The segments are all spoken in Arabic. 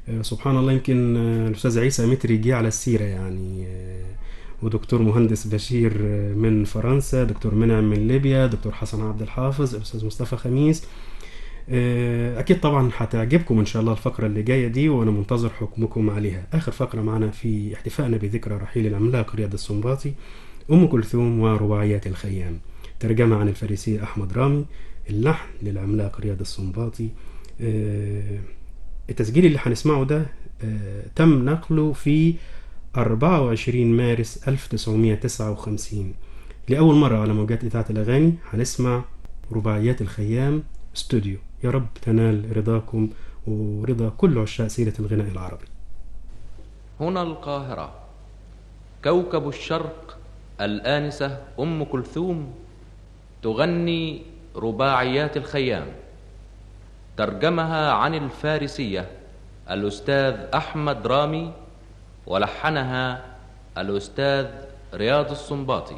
سبحان الله. يمكن الأستاذ عيسى متري جه على السيرة يعني، ودكتور مهندس بشير من فرنسا، دكتور منعم من ليبيا، دكتور حسن عبد الحافظ، أستاذ مصطفى خميس. أكيد طبعا هتعجبكم إن شاء الله الفقرة اللي جاية دي، وأنا منتظر حكمكم عليها. آخر فقرة معنا في احتفائنا بذكرى رحيل العملاق رياض السنباطي، أم كلثوم ورباعيات الخيام. ترجمة عن الفارسي أحمد رامي، اللحن للعملاق رياض السنباطي. التسجيل اللي هنسمعه ده تم نقله في 24 مارس 1959 لأول مرة على موجات إذاعة الأغاني. هنسمع رباعيات الخيام استوديو. يا رب تنال رضاكم ورضا كل عشاق سيرة الغناء العربي. هنا القاهرة، كوكب الشرق، الآنسة أم كلثوم تغني رباعيات الخيام. ترجمها عن الفارسية الأستاذ أحمد رامي، ولحنها الأستاذ رياض السنباطي.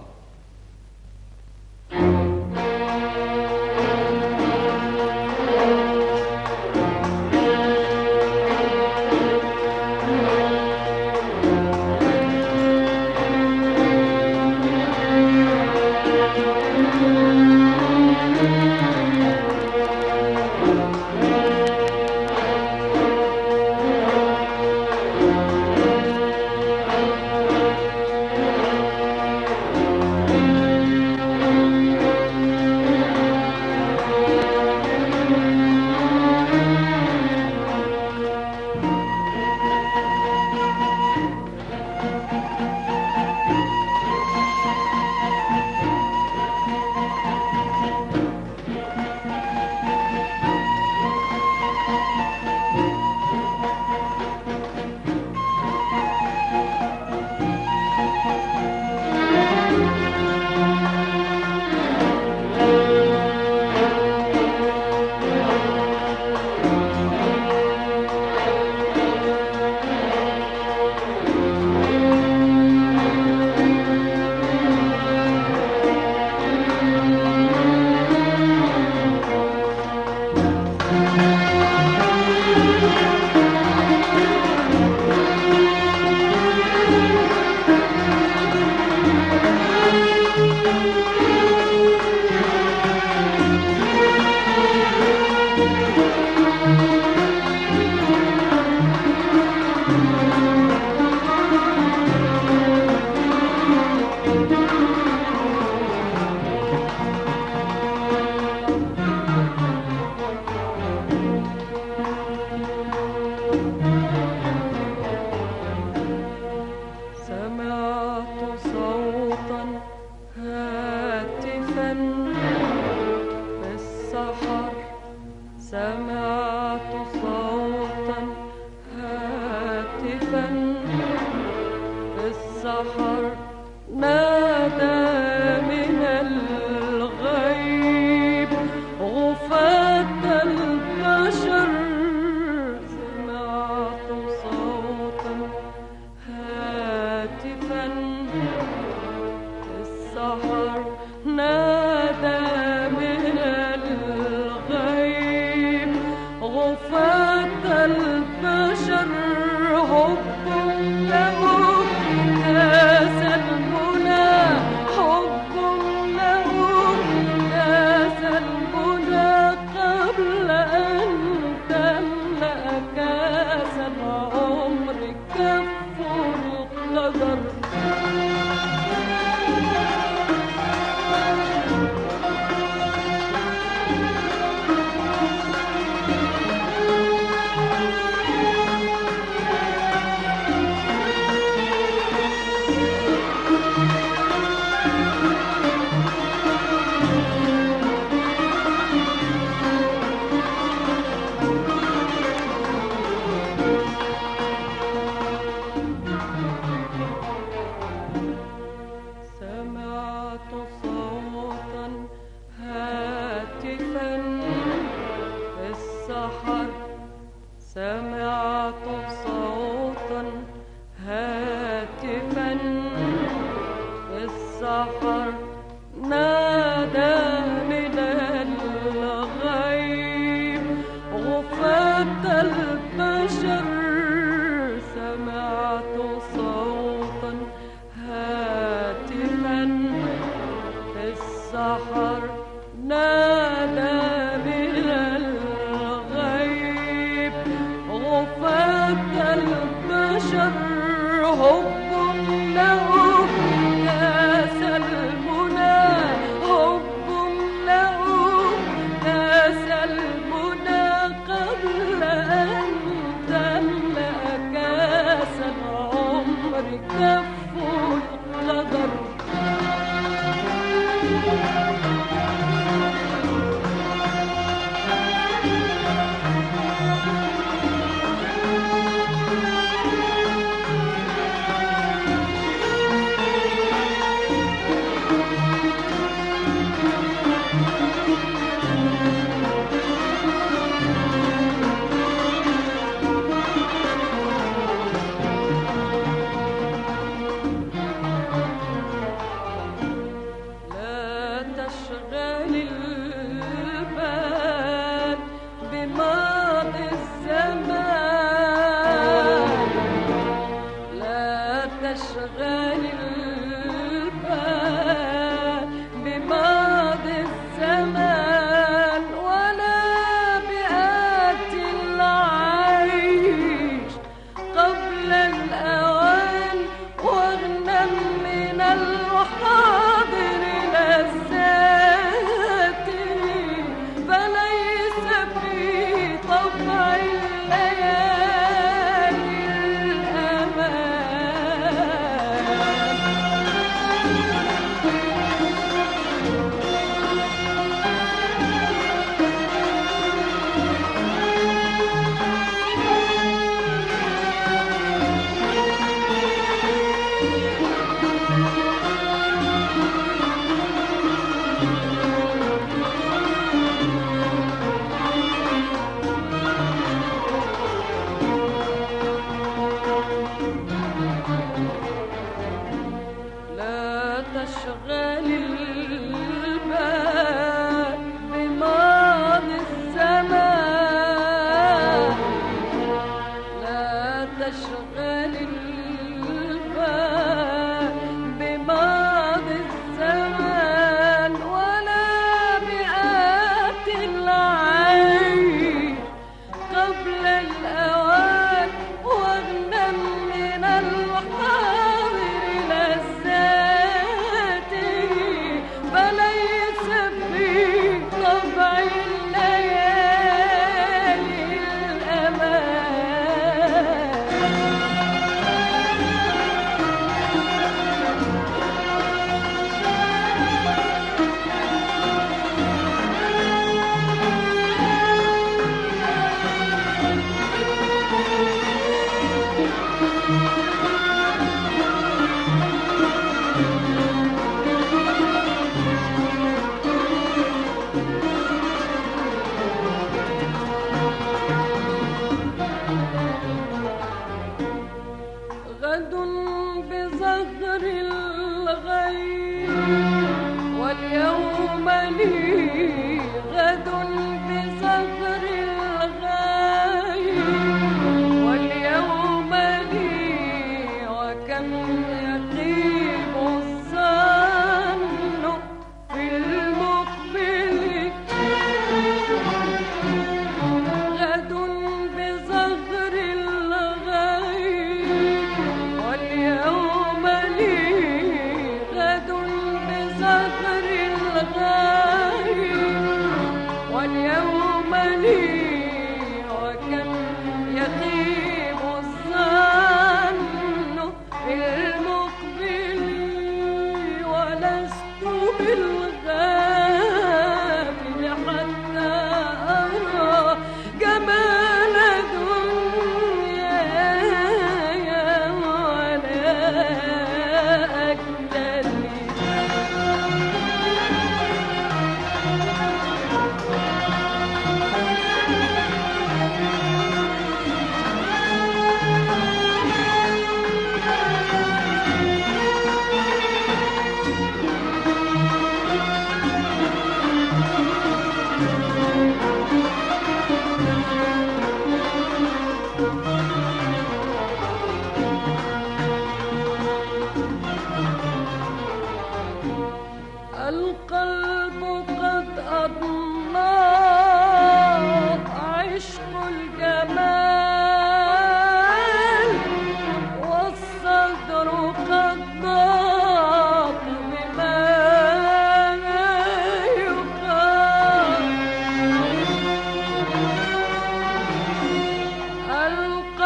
البشر حب له كاس المنى، حب له كاس المنى قبل أن تملأ كاس العمر كف القدر.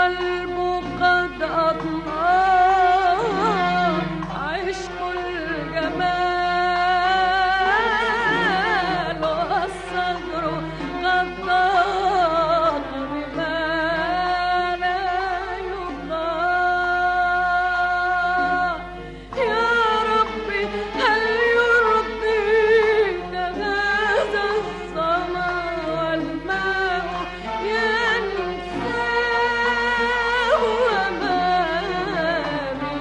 القلب قد أضنى عشق الجمال والصدر قد ضاق بما لا يقال. يا ربي هل يرضيك هذا الظما والماء ينساه وما من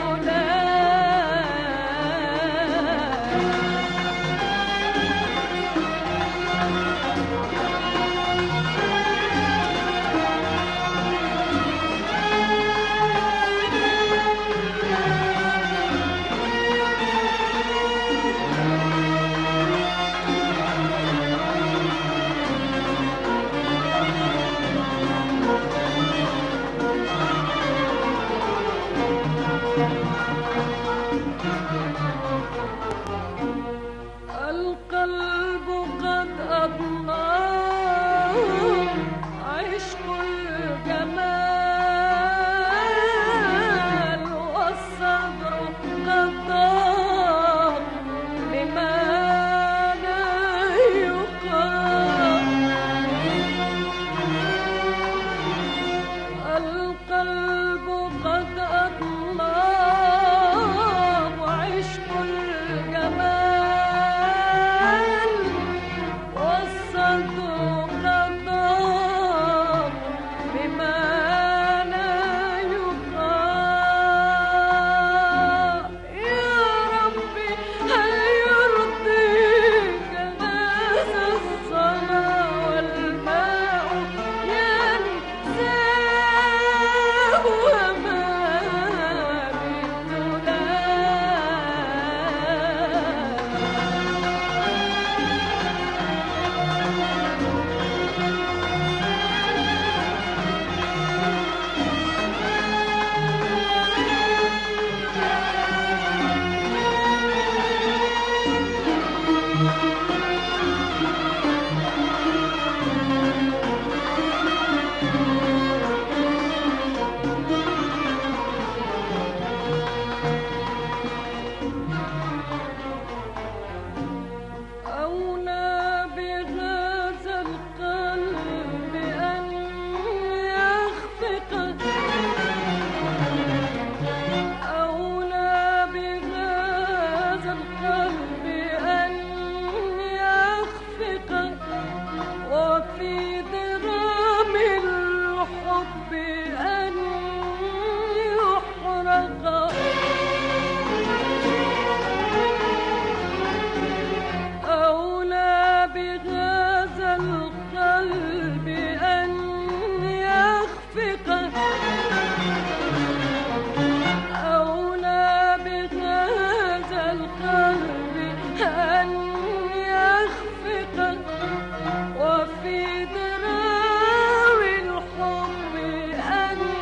القلب قد أضنى عشق الجمال والصبر قد ضاق لما لا يقال. القلب قد أضنى وعشق الجمال والصدر قد ضاق بما لا يقال. يا ربي هل يرضيك هذا الظما والماء ينساه وما أولى بهذا القلب أن يخفق. أولى بهذا القلب أن يخفق وفي ضرام الحب أن يحرق. أولى بهذا القلب أن يخفق. أولى بهذا القلب أن يخفق وفي ضرام الحب أن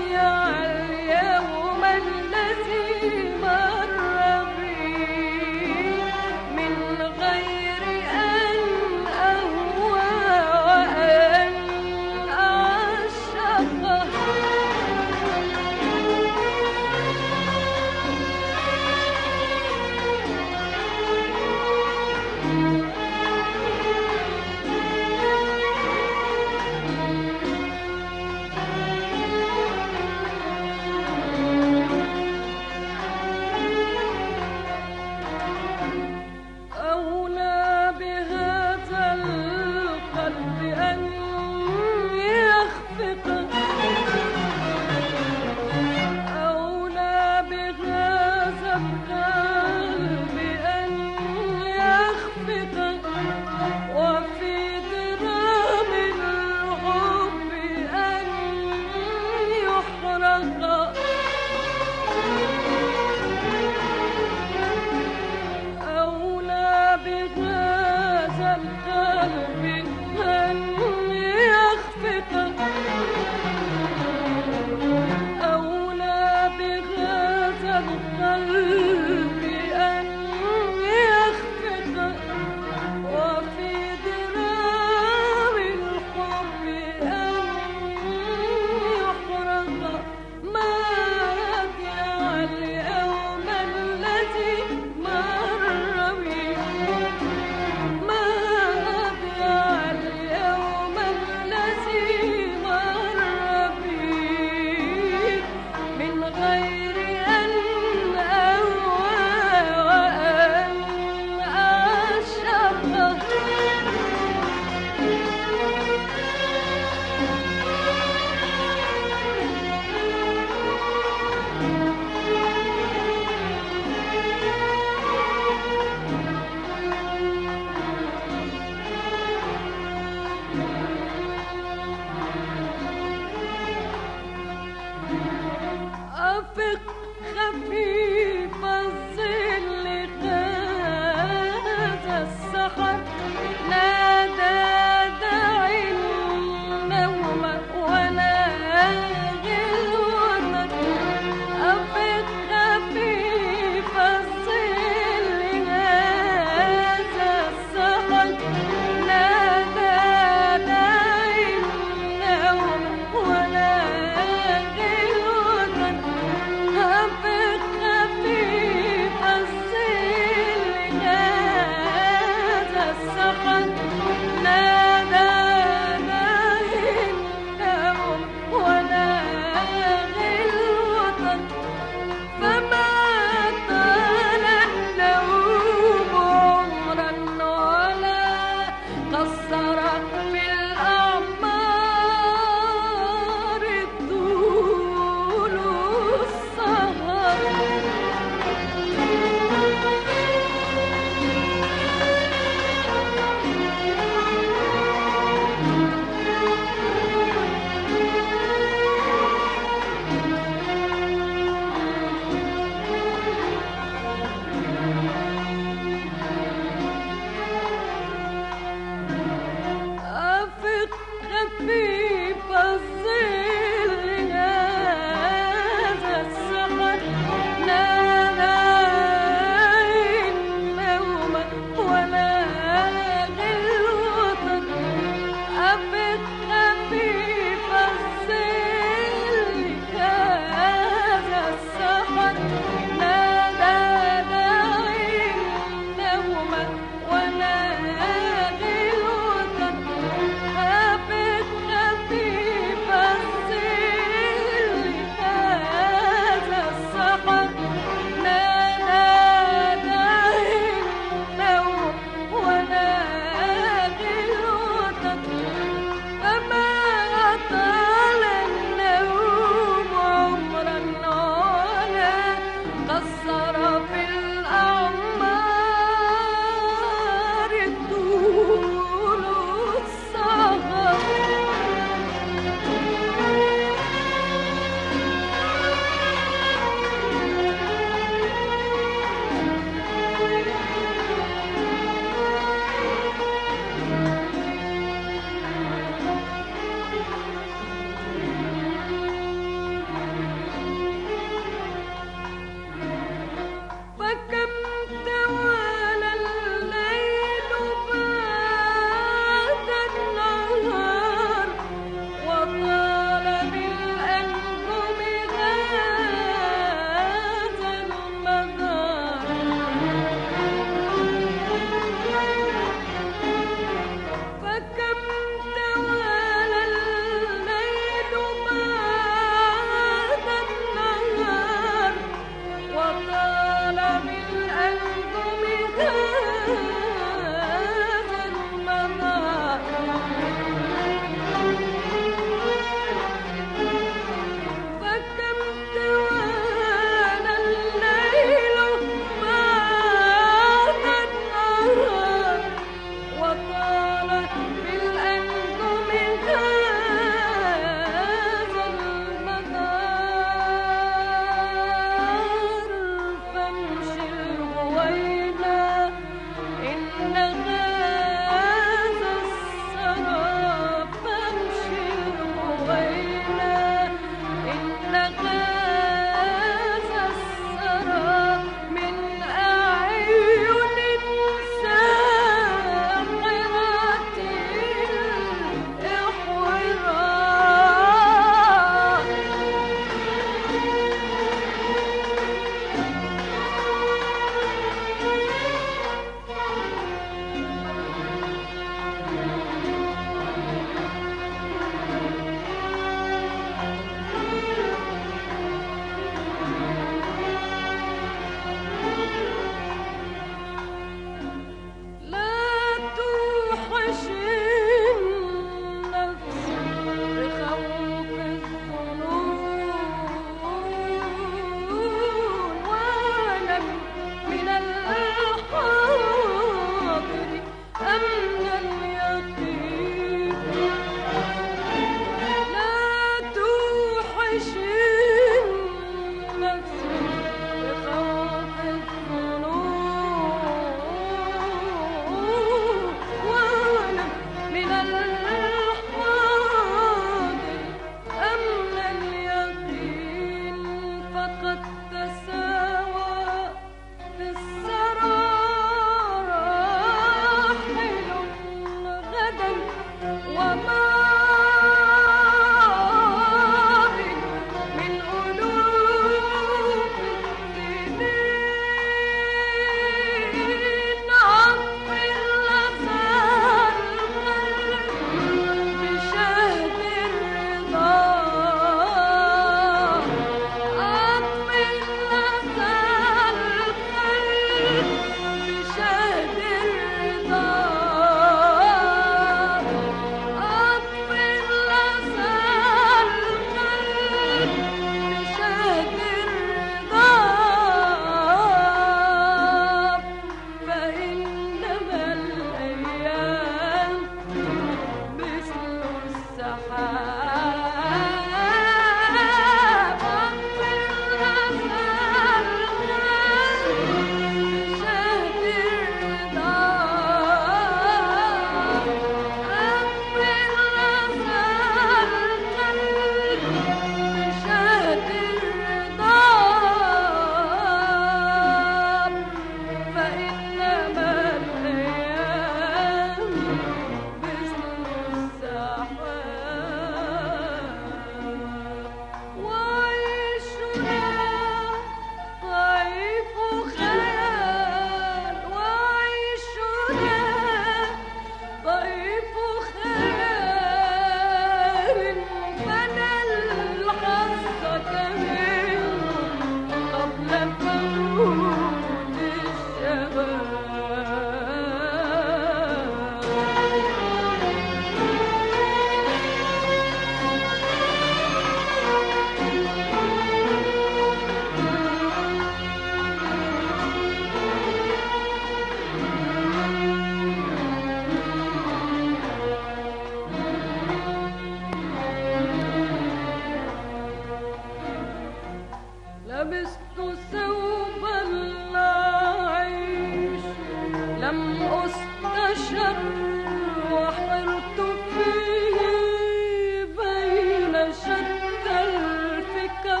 استشر وحرت فيه بين شتى الفكر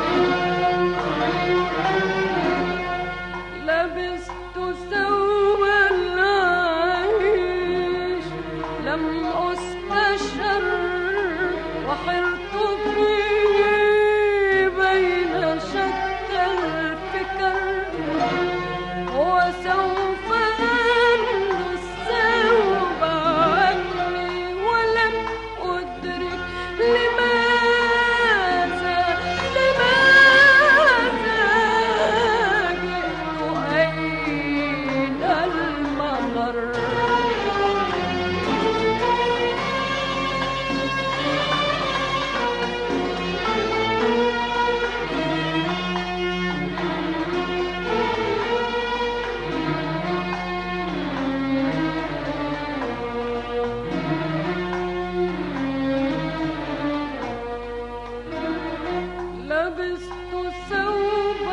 لبست ثوب العيش لم أستشر وحرت فيه بين شتى الفكر وسوف أنه الثوب عني ولم أدرك لماذا جئت أين الممر لبست ثوب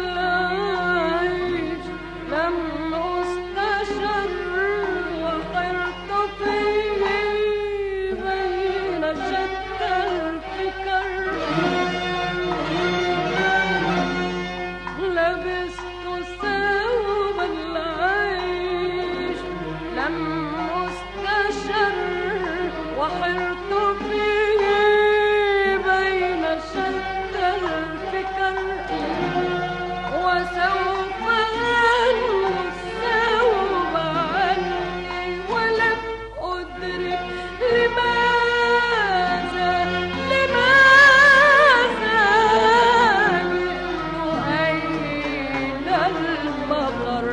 العيش لم أستشر وحرت فيه بين شتى الفكر لبست ثوب العيش لم أستشر وحرت فيه بين شتى الفكر وسوف أنه الثوب عني ولم أدرك لماذا جئت أين الممر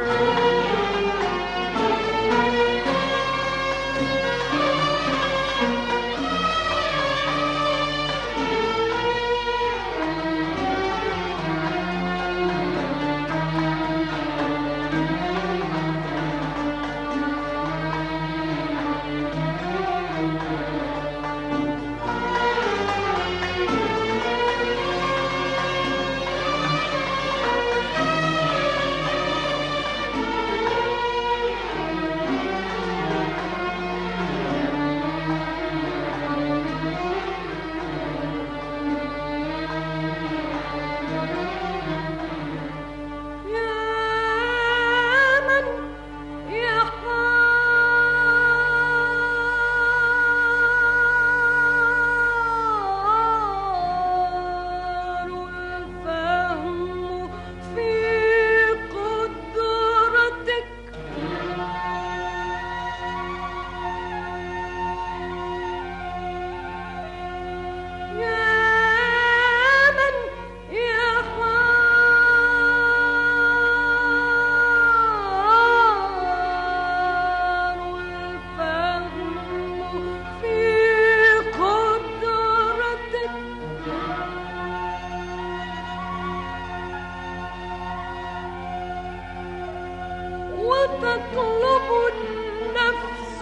وتطلب النفس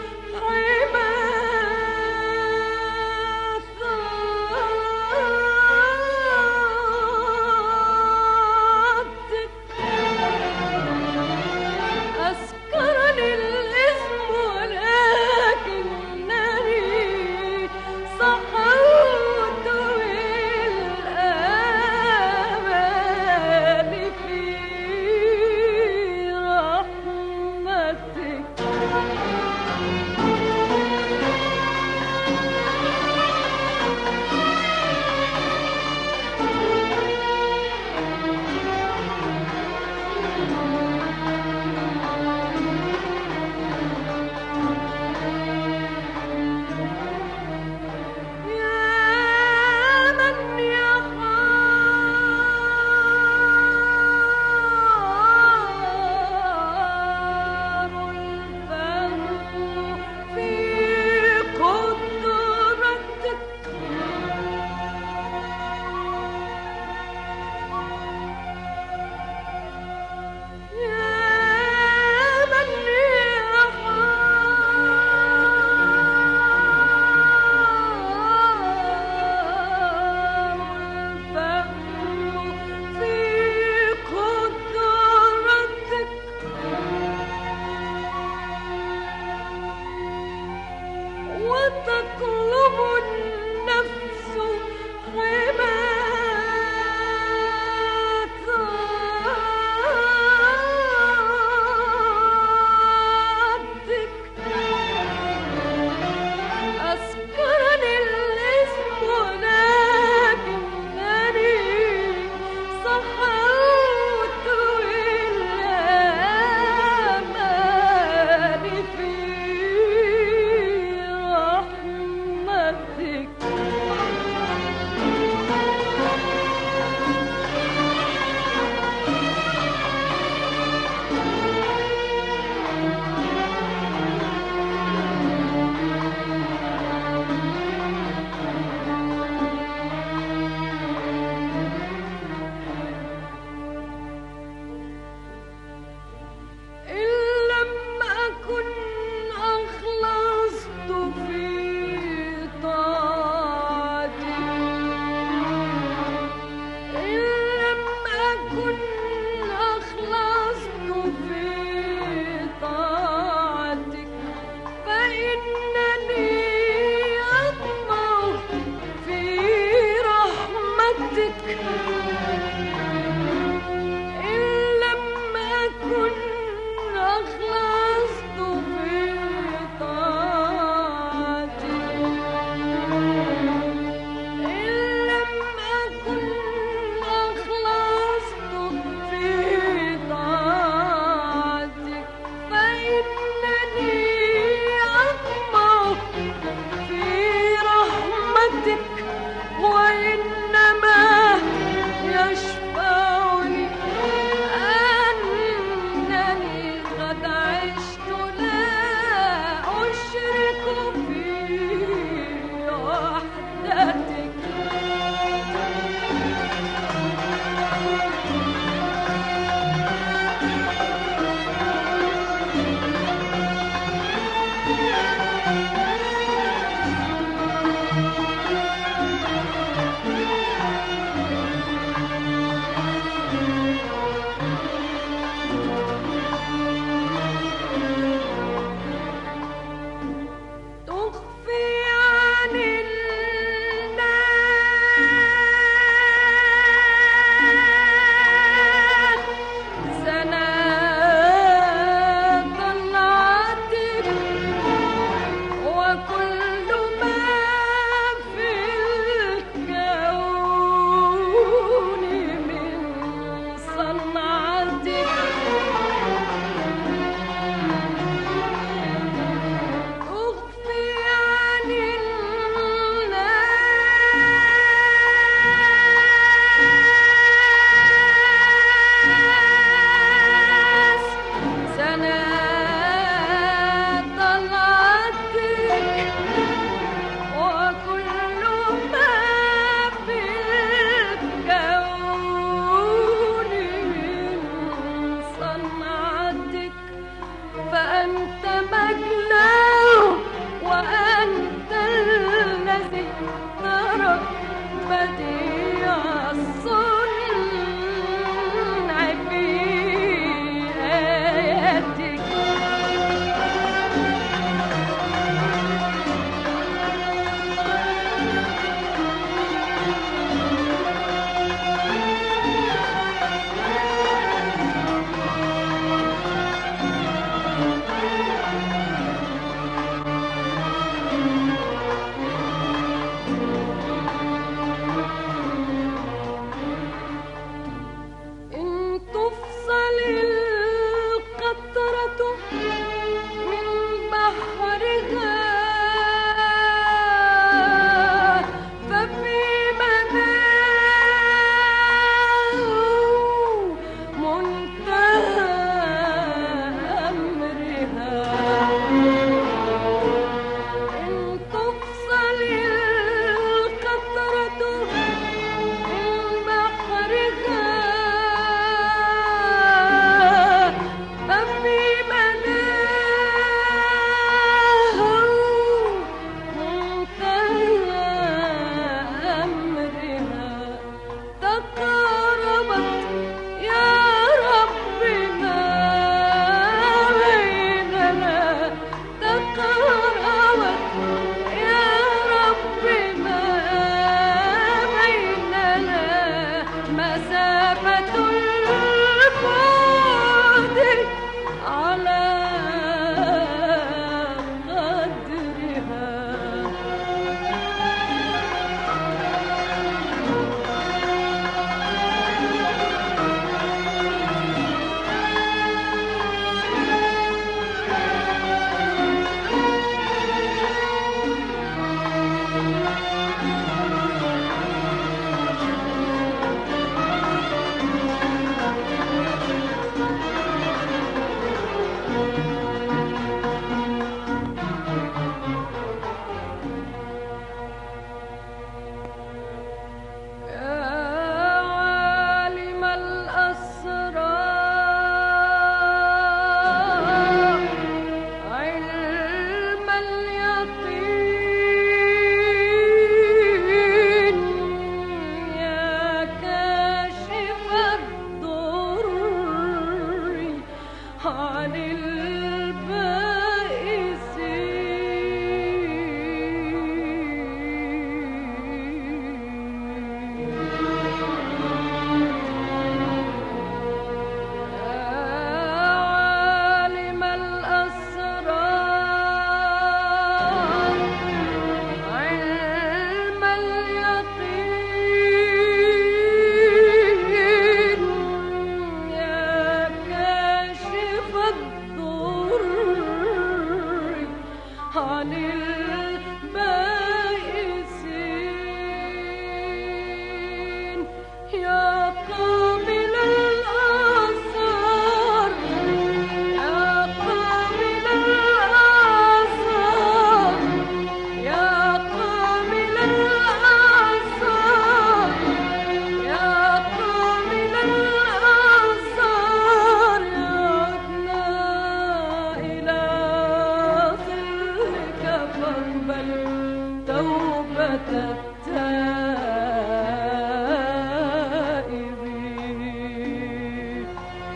حماثاتك أسكرني الإثم ولكنني صحوت بالآمال في رحمتك عن عالم الأسرار علم اليقين يا كاشف الضر عن البائسين يا قابل الآثار يا قابل الآثار يا قابل الآثار يا قابل الآثار يا إلى ظلك فاقبل توبة التائبين.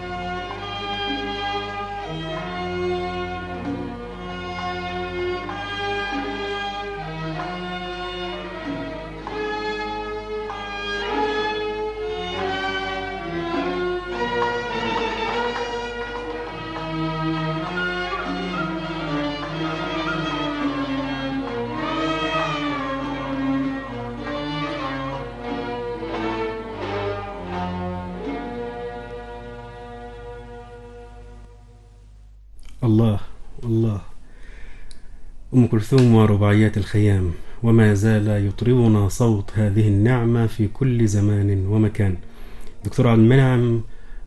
الله الله، أم كلثوم ورباعيات الخيام، وما زال يطربنا صوت هذه النعمة في كل زمان ومكان. دكتور عبد المنعم،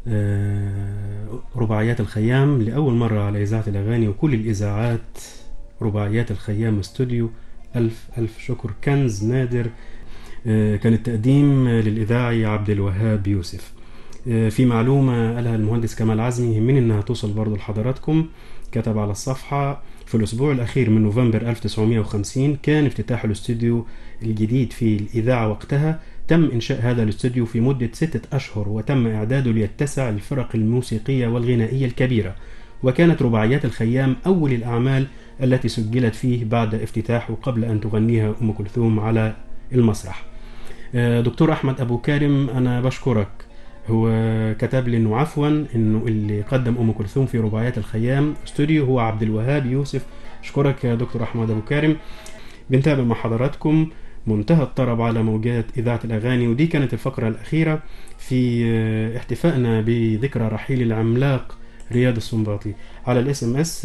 رباعيات الخيام لأول مرة على إذاعة الأغاني وكل الإذاعات. رباعيات الخيام استوديو، ألف ألف شكر، كنز نادر. كان التقديم للإذاعي عبد الوهاب يوسف. في معلومة قالها المهندس كمال عزمي يهمني انها توصل برضو لحضراتكم. كتب على الصفحة: في الأسبوع الأخير من نوفمبر 1950 كان افتتاح الاستوديو الجديد في الإذاعة. وقتها تم إنشاء هذا الاستوديو في مدة 6 أشهر، وتم إعداده ليتسع الفرق الموسيقية والغنائية الكبيرة، وكانت رباعيات الخيام أول الأعمال التي سجلت فيه بعد افتتاحه قبل أن تغنيها أم كلثوم على المسرح. دكتور أحمد أبو كارم، أنا بشكرك. هو كتب لي انه عفوا انه اللي قدم ام كلثوم في رباعيات الخيام استوديو هو عبد الوهاب يوسف. اشكرك يا دكتور احمد ابو كارم. بنتابع مع حضراتكم منتهى الطرب على موجات اذاعه الاغاني، ودي كانت الفقره الاخيره في احتفائنا بذكرى رحيل العملاق رياض السنباطي. على الاس ام اس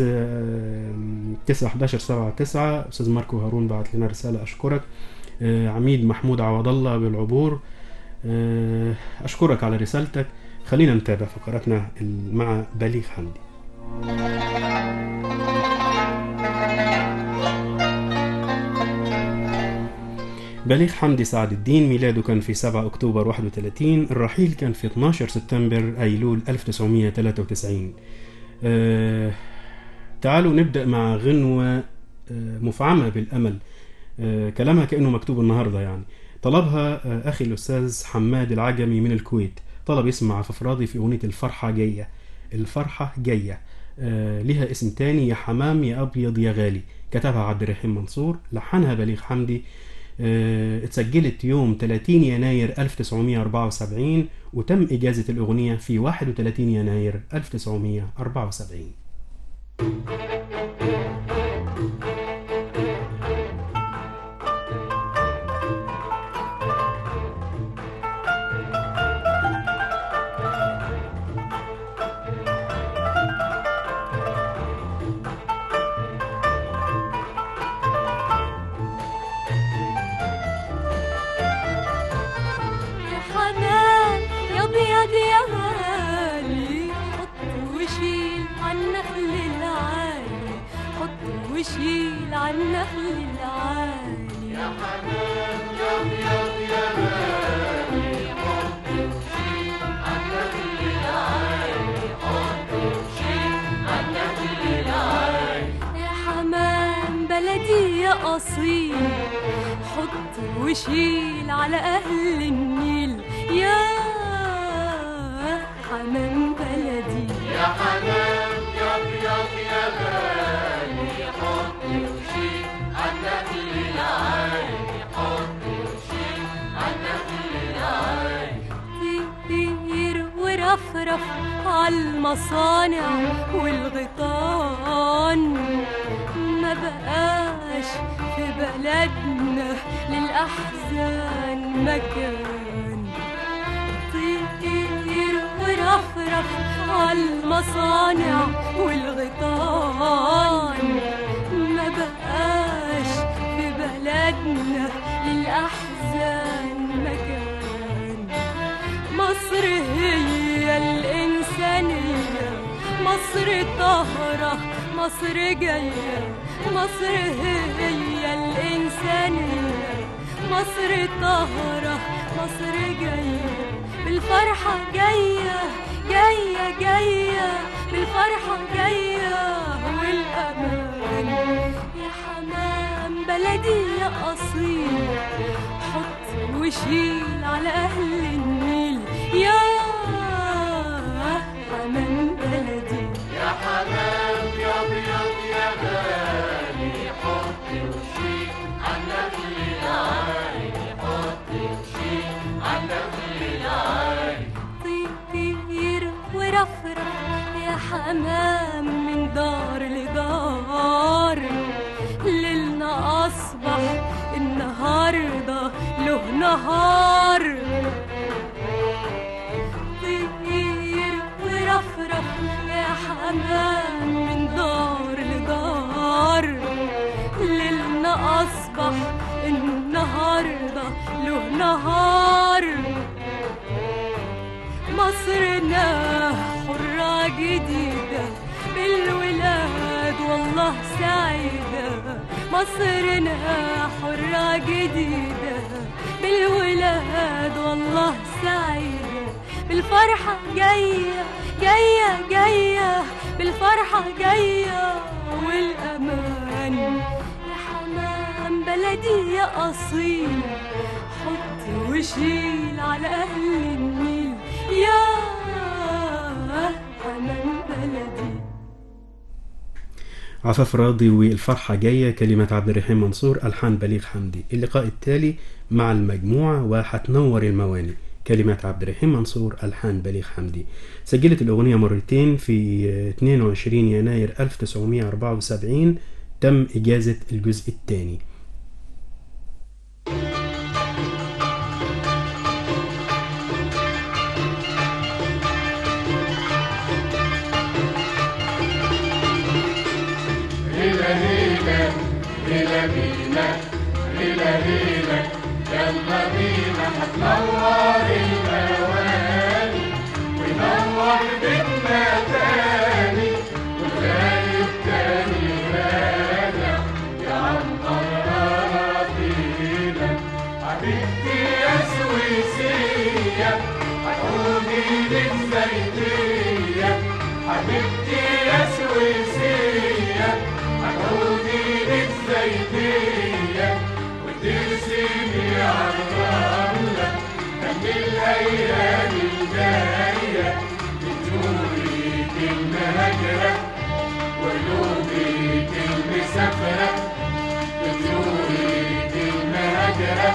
91179 استاذ ماركو هارون بعت لنا رساله: اشكرك. عميد محمود عوض الله بالعبور، أشكرك على رسالتك. خلينا نتابع فقراتنا مع بليغ حمدي. بليغ حمدي سعد الدين ميلاده كان في 7 أكتوبر 31. الرحيل كان في 12 سبتمبر أيلول 1993. تعالوا نبدأ مع غنوة مفعمة بالأمل، كلامها كأنه مكتوب النهاردة يعني. طلبها أخي الأستاذ حماد العجمي من الكويت، طلب يسمع ففراضي في أغنية الفرحة جاية. الفرحة جاية لها اسم تاني، يا حمام يا أبيض يا غالي. كتبها عبد الرحيم منصور، لحنها بليغ حمدي. اتسجلت يوم 30 يناير 1974، وتم إجازة الأغنية في 31 يناير 1974. وشيل عالنخل العالي يا حمام يا ابيض يا غالي، حط وشيل عالنخل العالي، حط وشيل عالنخل العالي. يا حمام بلدي يا اصيل، حط وشيل على اهل النيل. يا حمام بلدي يا حمام ورفرف عالمصانع والغيطان، ما بقاش في بلدنا للأحزان مكان. طير ورفرف عالمصانع والغيطان، ما بقاش في بلدنا للأحزان مكان. مصر هي الإنسانية، مصر طاهرة، مصر جاية. مصر هي الإنسانية، مصر طاهرة، مصر جاية. بالفرحة جاية جاية جاية، بالفرحة جاية والأمان. يا حمام بلدي يا أصيل، حط وشيل على أهل النيل. يا حمام بلدي، يا حمام يا أبيض يا غالي، حط وشيل على النخل العالي، حط وشيل على النخل العالي. طير ورفرف يا حمام من دار لدار، ليلنا أصبح النهاردة له نهار. طير ورفرف يا حمام من دار لدار، ليلنا أصبح النهاردة له نهار. مصرنا حرة جديدة بالولاد والله سعيدة. مصرنا حرة جديدة بالولاد والله سعيدة. بالفرحة جاية جاية جاية، بالفرحة جاية والأمان. يا حمام بلدي يا أصيل، حط وشيل على أهل النيل. يا حمام بلدي. عفاف راضي والفرحة جاية، كلمات عبد الرحيم منصور، ألحان بليغ حمدي. اللقاء التالي مع المجموعة وحتنور المواني، كلمات عبد الرحيم منصور، ألحان بليغ حمدي. سجلت الأغنية مرتين، في 22 يناير 1974 تم إجازة الجزء الثاني. هيلا بينا هيلا هيلا، يلا بينا هتنور المواني ونور بيتنا تاني، والغايب تاني راجع يا عنقر أراضينا. حبيبتي يا سويسية هتعودي للزيتية، حبيبتي يا سويسية هتعودي للزيتية، وترسمي عالرملة كم الأيام الجاية. بتزوري المهاجرة وقلوبك المسافرة، بتزوري المهاجرة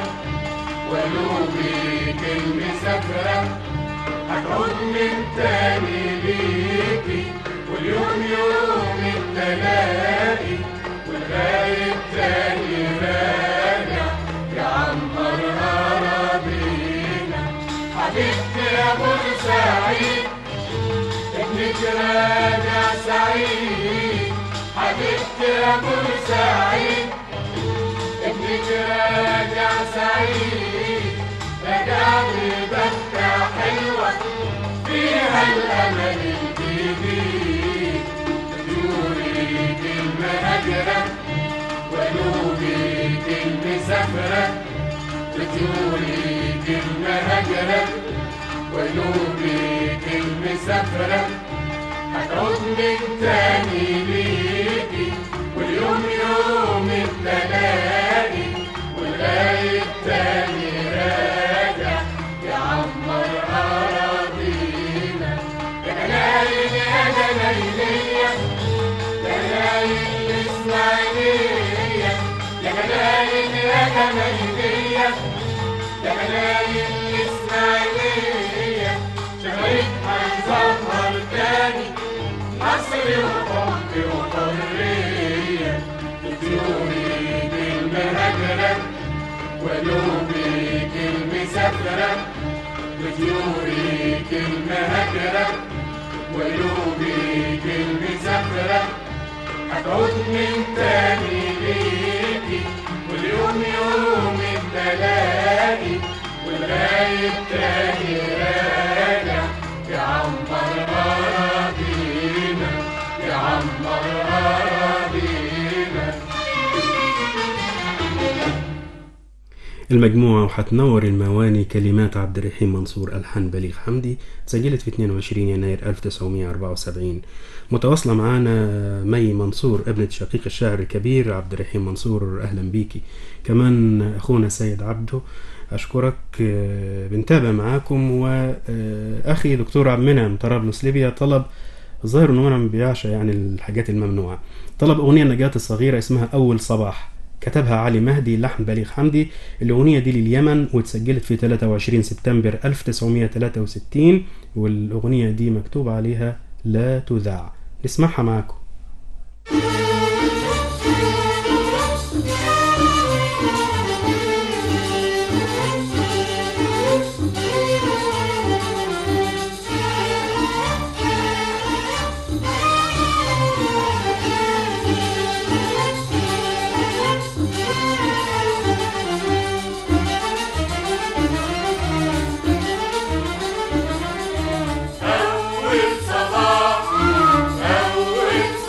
وقلوبك المسافرة. هتعود من تاني ليكي واليوم يوم التلاقي، والغايب تاني راجع يا عنقر أراضينا. حبيبتي يا بورسعيد ابنك راجع سعيد، حبيبتي يا بورسعيد ابنك راجع سعيد. راجع ببكة حلوة فيها الأمل الجديد، بطيورك المهاجرة وقلوبك المسافرة، بطيورك المهاجرة وقلوبك المسافرة. هتعود من تاني ليكي واليوم يوم التلاقي، والغايب تاني راجع يعمر أراضينا. يا جلايل يا جلايلية، جلايل الإسماعيلية، يا جلايل يا جلايلية، يا جلايل الإسماعيلية. شغلت وسهر تاني مصر وحب وحرية طيوري المهاجرة وقلوبي المسافرة طيوري المهاجرة وقلوبي المسافرة هتعود من تاني ليكي واليوم يوم التلاقي والغايب تاني راجع يعمر أراضينا يعمر أراضينا. المجموعة وحتنور المواني كلمات عبد الرحيم منصور ألحان بليغ حمدي سجلت في 22 يناير 1974. متواصلة معانا مي منصور ابنة شقيق الشاعر الكبير عبد الرحيم منصور، أهلا بيكي. كمان أخونا سيد عبده أشكرك. بنتابع معاكم. وأخي دكتور عبد المنعم طرابلس ليبيا طلب، الظاهر أنه أنا بيعشى يعني الحاجات الممنوعة، طلب أغنية النجاة الصغيرة اسمها أول صباح، كتبها علي مهدي، لحن بليغ حمدي. الأغنية دي لليمن واتسجلت في 23 سبتمبر 1963، والأغنية دي مكتوب عليها لا تذاع. نسمعها معاكم. أول صباح أول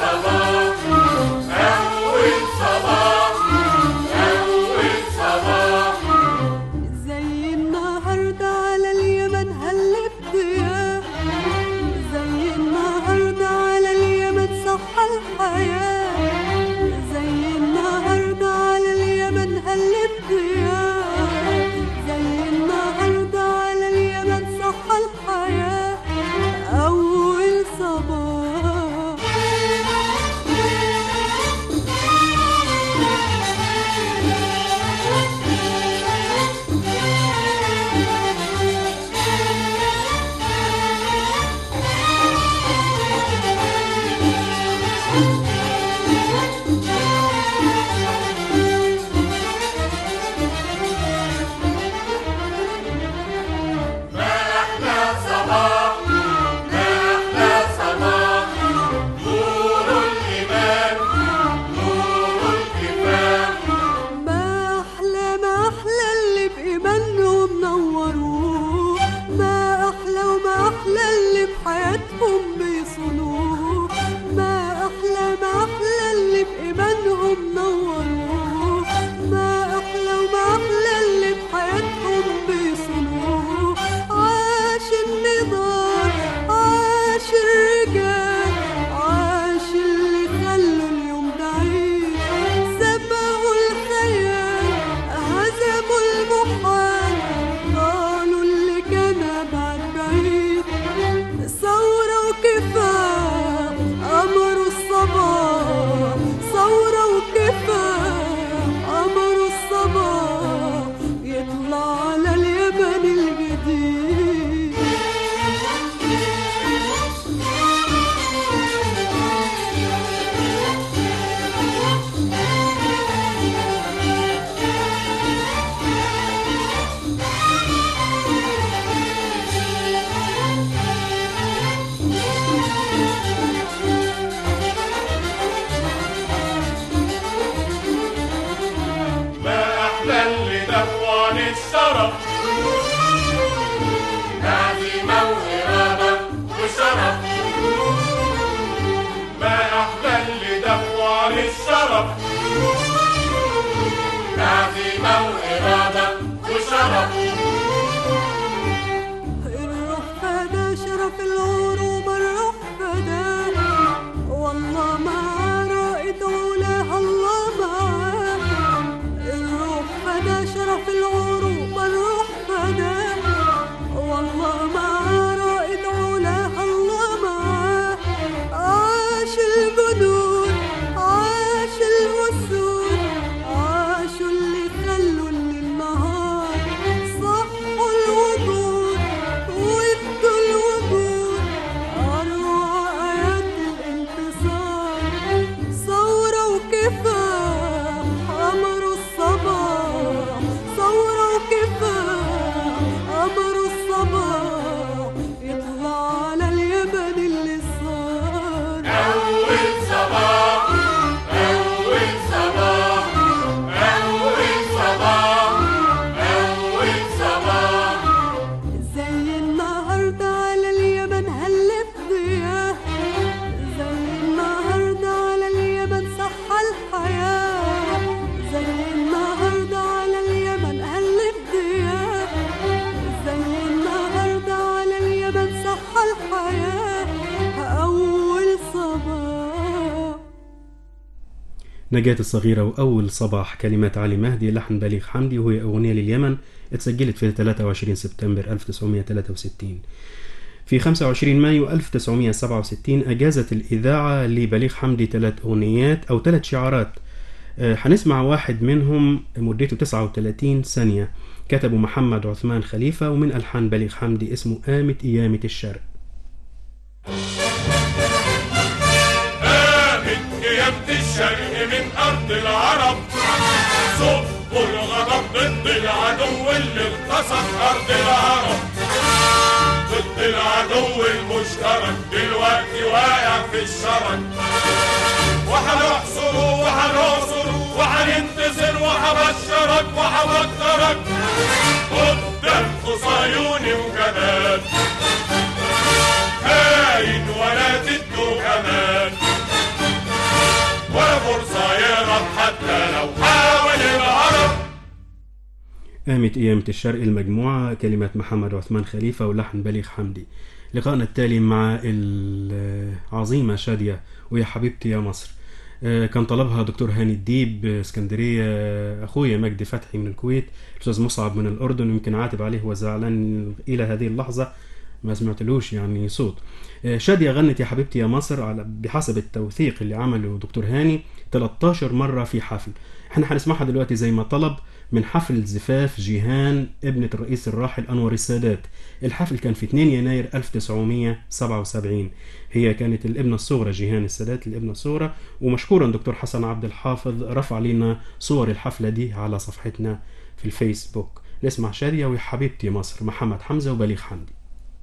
نجاة الصغيرة وأول صباح، كلمات علي مهدي، لحن بليغ حمدي، وهي أغنية لليمن اتسجلت في 23 سبتمبر 1963. في 25 مايو 1967 أجازت الإذاعة لبليغ حمدي 3 أغنيات أو 3 شعارات. هنسمع واحد منهم مدته 39 ثانية، كتبه محمد عثمان خليفة ومن ألحان بليغ حمدي، اسمه قامت أيامة الشرق. قامت أيامة الشرق من أرض العرب، صبوا الغضب ضد العدو اللي اغتصب أرض العرب، ضد العدو المشترك دلوقتي واقع في الشرك، وهنحصره وهنعصره وهننتصر وهبشرك وهبطرك قدام صهيوني وجمال خاين ولا ضده كمان، ولا فرصة يهرب حتى لو حاول الهرب. قامت أيامة الشرق المجموعة، كلمات محمد عثمان خليفة ولحن بليغ حمدي. لقاءنا التالي مع العظيمة شادية ويا حبيبتي يا مصر، كان طلبها دكتور هاني الديب اسكندرية، أخويا مجدي فتحي من الكويت، الأستاذ مصعب من الأردن، يمكن عاتب عليه وزعلان إلى هذه اللحظة ما سمعتلوش يعني صوت. شادية غنت يا حبيبتي يا مصر بحسب التوثيق اللي عمله دكتور هاني 13 مرة في حفل. احنا هنسمعها دلوقتي زي ما طلب من حفل زفاف جيهان ابنة الرئيس الراحل أنور السادات. الحفل كان في 2 يناير 1977. هي كانت الابنة الصغرى، جيهان السادات الابنة الصغرى، ومشكورا دكتور حسن عبد الحافظ رفع لنا صور الحفلة دي على صفحتنا في الفيسبوك. نسمع شادية ويا حبيبتي مصر، محمد حمزة وبليغ حمدي.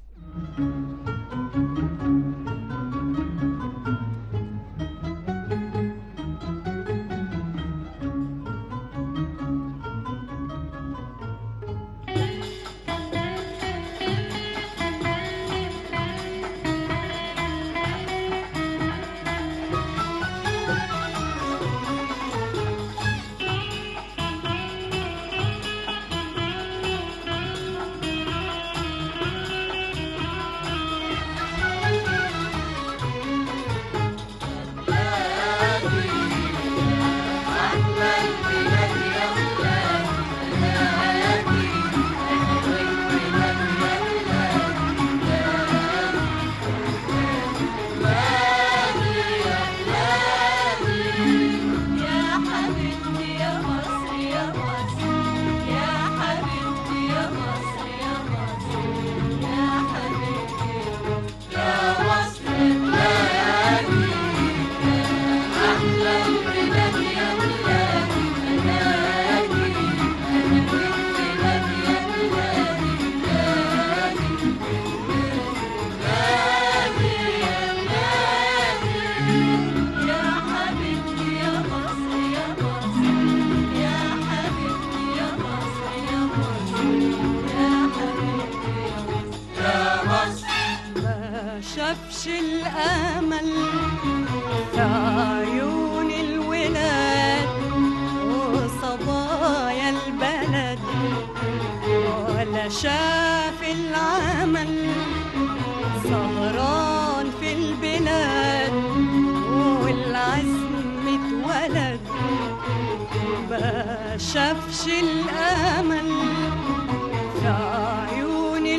شافش الأمل في عيون الولاد وصبايا البلد، ولا شاف العمل سهران في البلاد والعزم اتولد. ما شافش الأمل في عيون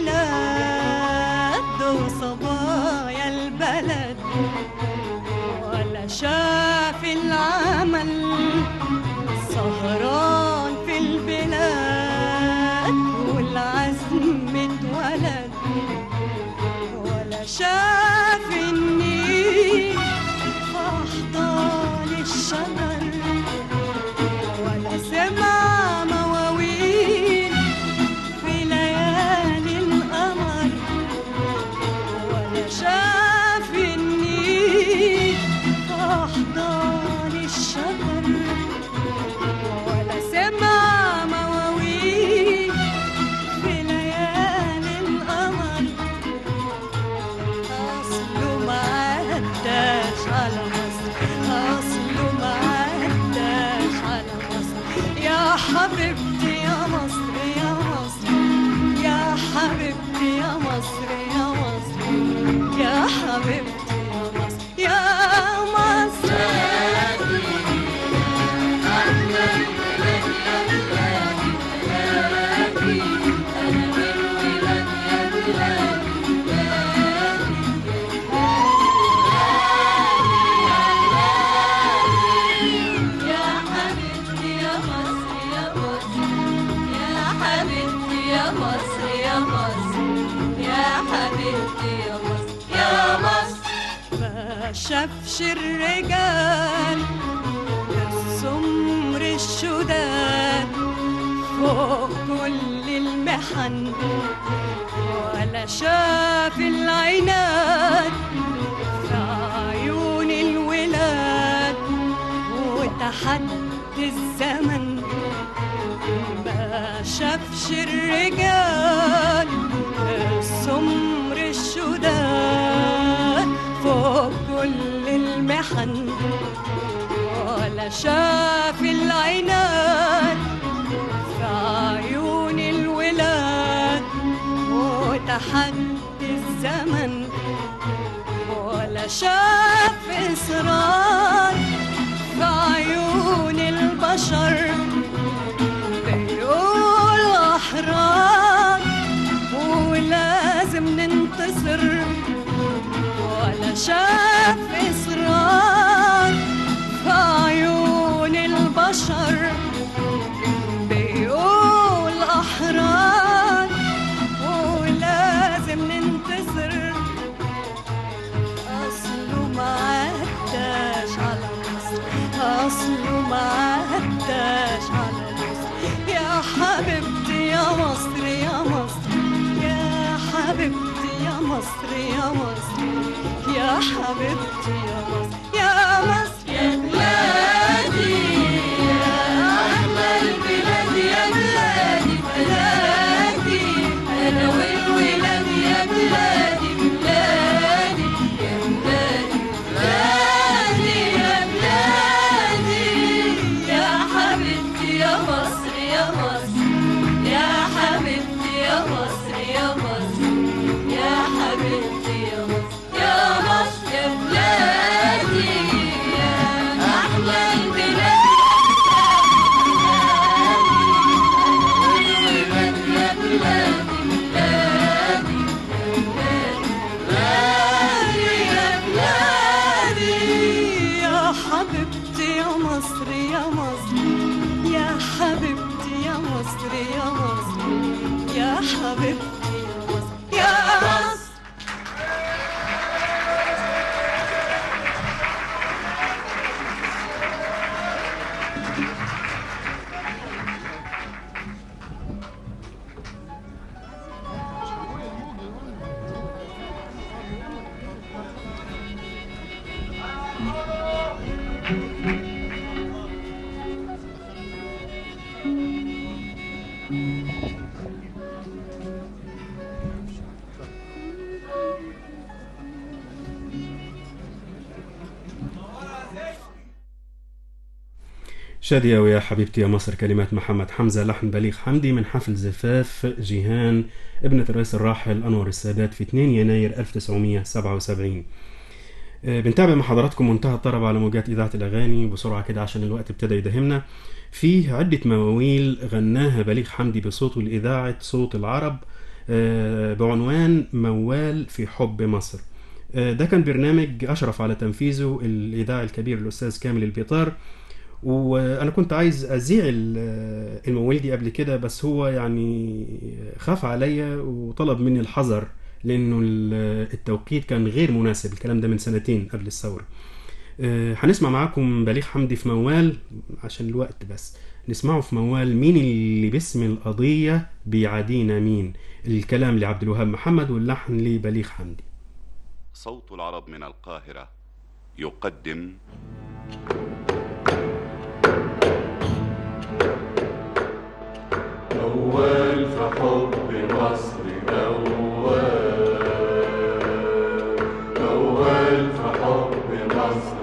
الولاد وصبايا البلد، ولا شاف العمل سهران في البلاد والعزم اتولد، ولا شاف النيل في أحضان الشجر، ولا سمع مواويل في ليالي القمر، ولا شاف النيل في أحضان الشجر، ولا سمع مواويل في ليالي القمر. أصله ما عداش على مصر، أصله ما عداش على مصر. يا حبيبتي يا مصر يا مصر، يا حبيبتي يا مصر يا مصر، يا حبيبتي يا مصر يا مصر. شافش الرجال السمر الشداد فوق كل المحن، ولا شاف العناد في عيون الولاد وتحدي الزمن. ما شافش الرجال السمر الشداد فوق كل المحن، ولا شاف العناد في عيون الولاد وتحدي الزمن، ولا شاف إصرار في عيون البشر بيقول أحرار ولازم ننتصر، ولا شاف إصرار في عيون البشر بيقول أحرار ولازم ننتصر. أصله ما عداش على مصر، أصله ما عداش على مصر. يا حبيبتي يا مصر يا مصر، يا حبيبتي يا مصر يا مصر، يا حبيبتي يا مصر يا مصر يا بلادي، يا أحلى البلاد يا بلادي بلادي، أنا والولاد يا بلادي بلادي يا بلادي بلادي يا بلادي، يا حبيبتي يا مصر يا مصر، يا حبيبتي يا مصر يا مصر، يا حبيبتي يا مصر يا مصر يا بلادي، يا أحلى البلاد يا بلادي بلادي بلادي يا بلادي، يا حبيبتي يا مصر يا مصر، يا حبيبتي يا مصر يا مصر، يا حبيبتي يا مصر يا مصر. شادية ويا حبيبتي يا مصر، كلمات محمد حمزة، لحن بليغ حمدي، من حفل زفاف جيهان ابنة الرئيس الراحل أنور السادات في 2 يناير 1977. بنتابع مع حضراتكم منتهى الطرب على موجات إذاعة الأغاني بسرعة كده عشان الوقت ابتدى يدهمنا. فيه عدة مواويل غناها بليغ حمدي بصوته لإذاعة صوت العرب بعنوان موال في حب مصر. ده كان برنامج أشرف على تنفيذه الإذاعي الكبير الأستاذ كامل البيطار، وانا كنت عايز اذيع الموال دي قبل كده، بس هو يعني خاف عليا وطلب مني الحذر لانه التوقيت كان غير مناسب. الكلام ده من 2 سنين قبل الثورة. هنسمع معاكم بليغ حمدي في موال عشان الوقت، بس نسمعه في موال مين اللي باسم القضية بيعادينا مين. الكلام لعبد الوهاب محمد واللحن لبليغ حمدي. صوت العرب من القاهرة يقدم موال في حب مصر، موال موال في حب مصر،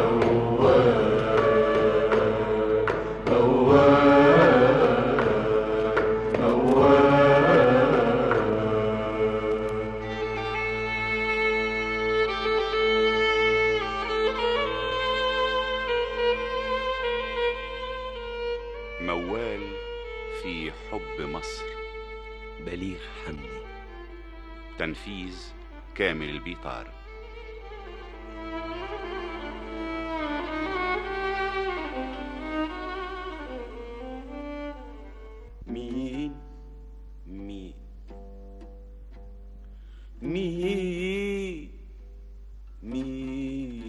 موال موال موال في حب مصر، بليغ حمدي. تنفيذ كامل البيطار. مين مين مين مين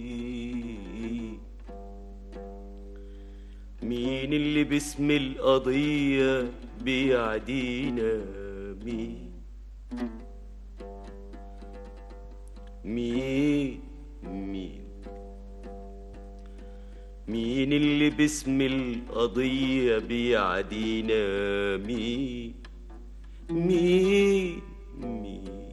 مين اللي باسم القضية بيعدينا؟ مين مين مين مين اللي باسم القضية بيعدينا؟ مين مين مين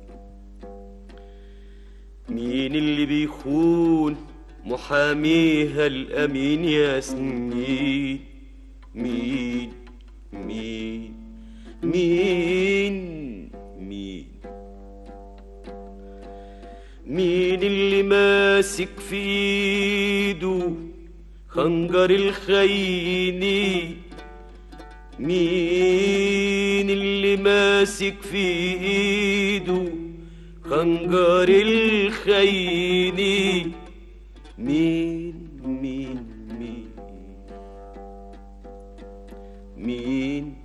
مين اللي بيخون محاميها الأمين يا سنين؟ مين مين مين مين مين اللي ماسك في ايده خنجر الخاينين؟ مين اللي ماسك في ايده خنجر الخاينين؟ مين مين مين مين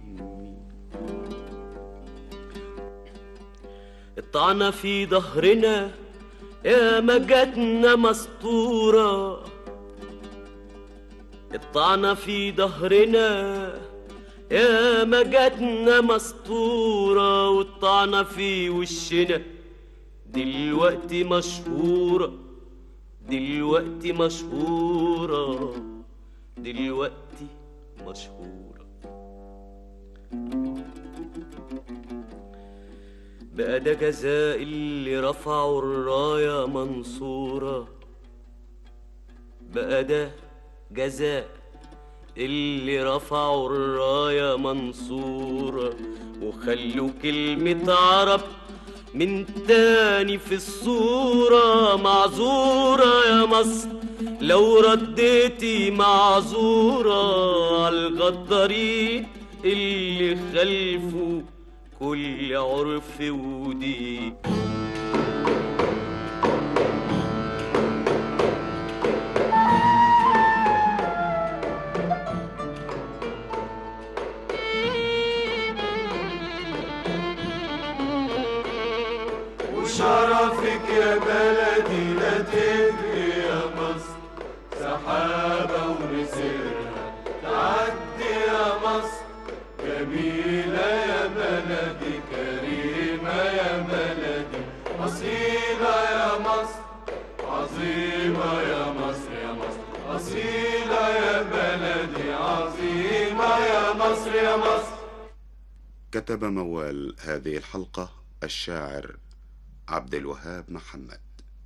الطعنة في ظهرنا يا ما جاتنا مسطورة، الطعنة في ظهرنا يا ما جاتنا مسطورة، والطعنة في وشنا دلوقتي مشهورة، دلوقتي مشهورة، دلوقتي مشهورة. بقى ده جزاء اللي رفعوا الراية منصورة، بقى ده جزاء اللي رفعوا الراية منصورة، وخلوا كلمة عرب من تاني في الصورة معذورة يا مصر لو رديتي معذورة عالغدارين اللي خلفوا كل عرف ودين. وشرفك يا بلدي لا تجري يا مصر، سحابة ونسرها تعدي يا مصر، جميلة يا بلدي كريمة يا بلدي أصيلة يا مصر، عظيمة يا مصر يا مصر، أصيلة يا بلدي عظيمة يا مصر يا مصر. كتب موال هذه الحلقة الشاعر عبد الوهاب محمد.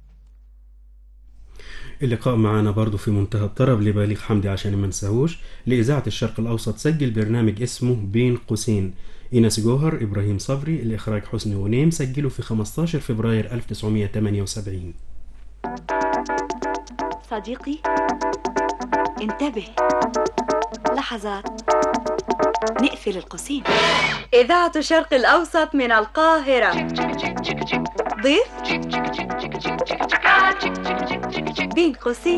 اللقاء معنا برضو في منتهى الطرب لبليغ حمدي عشان ما نساهوش. لإذاعة الشرق الأوسط سجل برنامج اسمه بين قوسين. إيناس جوهر، إبراهيم صبري، الإخراج حسني ونيم. سجله في 15 فبراير 1978. صديقي انتبه، لحظات نقفل القوسين. إذاعة الشرق الأوسط من القاهرة. ضيف بين قوسين.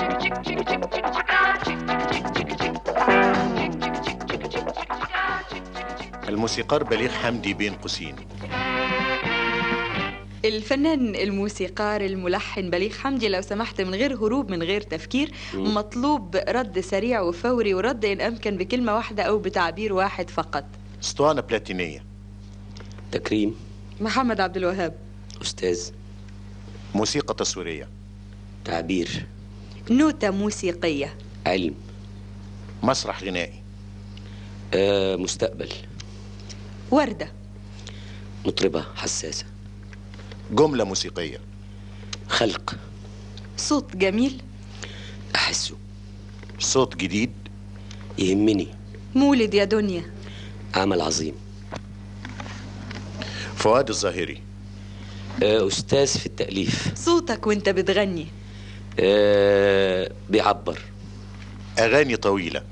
الموسيقار بليغ حمدي بين قوسين. الفنان الموسيقار الملحن بليغ حمدي، لو سمحت من غير هروب من غير تفكير، مطلوب رد سريع وفوري، ورد إن أمكن بكلمة واحدة أو بتعبير واحد فقط. اسطوانة بلاتينية. تكريم محمد عبد الوهاب. أستاذ. موسيقى تصويرية. تعبير. نوتة موسيقية. علم. مسرح غنائي. مستقبل. وردة. مطربة حساسة. جملة موسيقية. خلق. صوت جميل أحسه. صوت جديد يهمني. مولد يا دنيا. عمل عظيم. فؤاد الظاهري. أستاذ في التأليف. صوتك وانت بتغني. بيعبر. أغاني طويلة.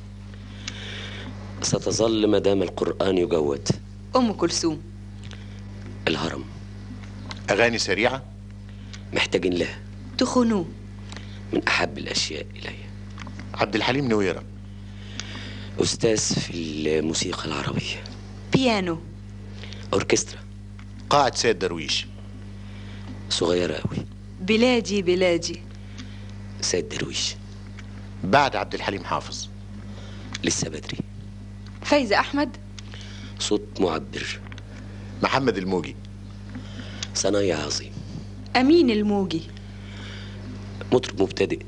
ستظل مدام القرآن يجود. أم كلثوم. الهرم. أغاني سريعة. محتاجين لها. تخونوه. من أحب الأشياء إلي. عبد الحليم نويرة. أستاذ في الموسيقى العربية. بيانو. أوركسترا. قاعة سيد درويش. صغيرة أوي. بلادي بلادي. سيد درويش. بعد عبد الحليم حافظ. لسه بدري. فايزة أحمد. صوت معبر. محمد الموجي. صنايع عظيم. أمين الموجي. مطرب مبتدئ.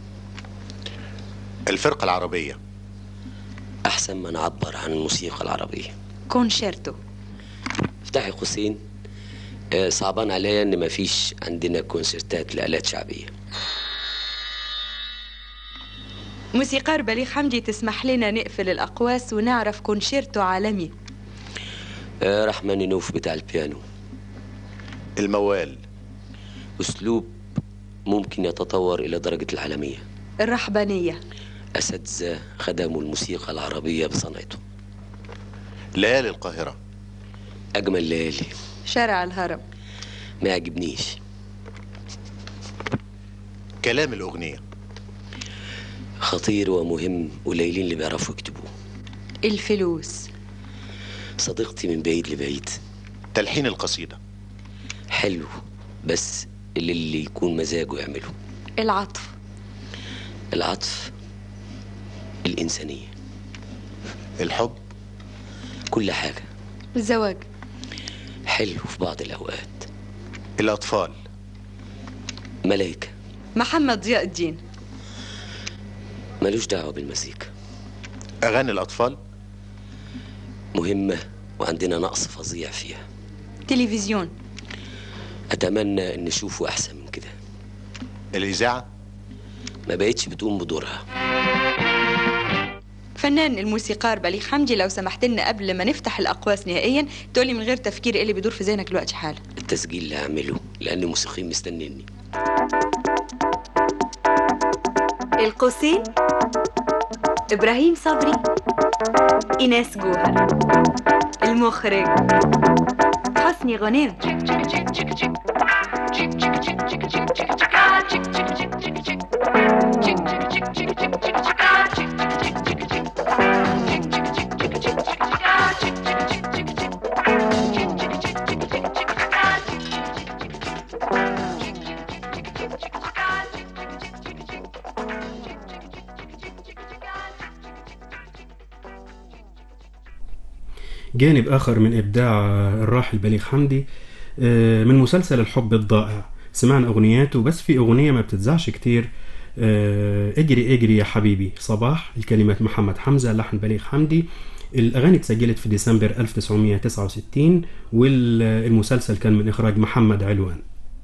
الفرقة العربية. أحسن ما نعبر عن الموسيقى العربية. كونشيرتو. افتحي قوسين. صعبان عليا إن مفيش عندنا كونسرتات لآلات شعبية. موسيقار بليغ حمدي، تسمح لنا نقفل الأقواس ونعرف كونشيرتو عالمي. رحمانينوف بتاع البيانو. الموال. أسلوب ممكن يتطور إلى درجة العالمية. الرحبانية. أساتذة خدموا الموسيقى العربية بصنعته. ليالي القاهرة. أجمل ليالي. شارع الهرم. ما يعجبنيش. كلام الأغنية. خطير ومهم، قليلين اللي بيعرفوا يكتبوه. الفلوس. صديقتي من بعيد لبعيد. تلحين القصيدة. حلو، بس اللي يكون مزاجه يعمله. العطف. العطف. الإنسانية. الحب. كل حاجة. الزواج. حلو في بعض الأوقات. الأطفال. ملايكة. محمد ضياء الدين. ملوش دعوة بالمزيكا. أغاني الأطفال مهمة وعندنا نقص فظيع فيها. تلفزيون. أتمنى أن نشوفه أحسن من كده. الإذاعة ما بقتش بتقوم بدورها. فنان الموسيقار بليغ حمدي، لو سمحت لنا قبل ما نفتح الأقواس نهائيا تقولي من غير تفكير ايه اللي بيدور في ذهنك دلوقتي حالا. التسجيل اللي هعمله لأن الموسيقيين مستنيني. القوسين. إبراهيم صبري. إيناس جوهر. المخرج حسني غنيم. جانب آخر من إبداع الراحل بليغ حمدي من مسلسل الحب الضائع. سمعنا أغنياته، بس في أغنية ما بتتذاعش كتير، اجري اجري يا حبيبي صباح. الكلمات محمد حمزة، لحن بليغ حمدي. الأغاني اتسجلت في ديسمبر 1969، والمسلسل كان من إخراج محمد علوان.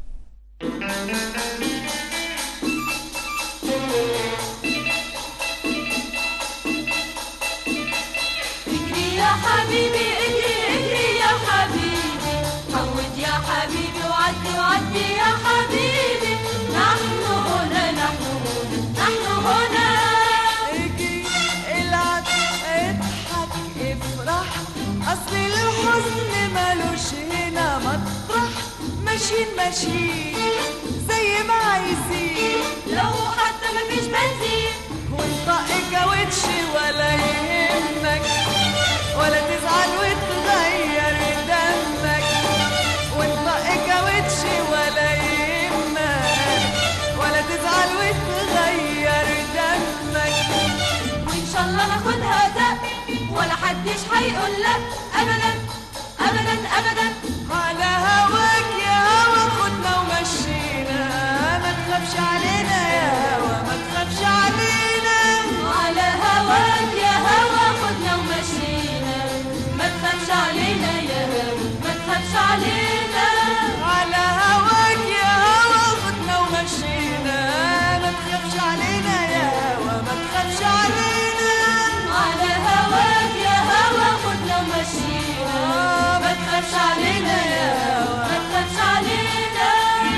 ماشيين زي ما عايزين، لو حتى مفيش بنزين، ونطق الكاوتش ولا يهمك، ولا تزعل وتغير دمك، ونطق الكاوتش ولا يهمك، ولا تزعل وتغير دمك، وإن شاء الله ناخدها دق ولا حدش هيقول لك أبدا أبدا أبدا. على هواك يا هوا خدنا ومشينا، ما تخافش علينا يا هوا ما تخافش علينا. على هواك يا هوا خدنا ومشينا، ما تخافش علينا يا هوا ما تخافش علينا. على هواك يا هوا خدنا ومشينا، ما تخافش علينا يا هوا ما تخافش علينا. على هواك يا هوا خدنا ومشينا، ما تخافش علينا يا هوا ما تخافش علينا.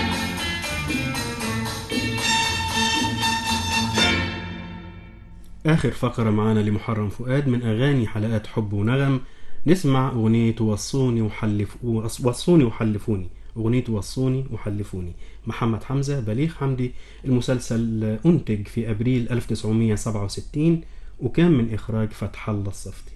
آخر فقرة معانا لمحرم فؤاد من أغاني حلقات حب ونغم. نسمع أغنية وصوني وحلفوني. أغنية وصوني وحلفوني محمد حمزة بليغ حمدي. المسلسل أنتج في أبريل 1967 وكان من إخراج فتح الله الصفتي.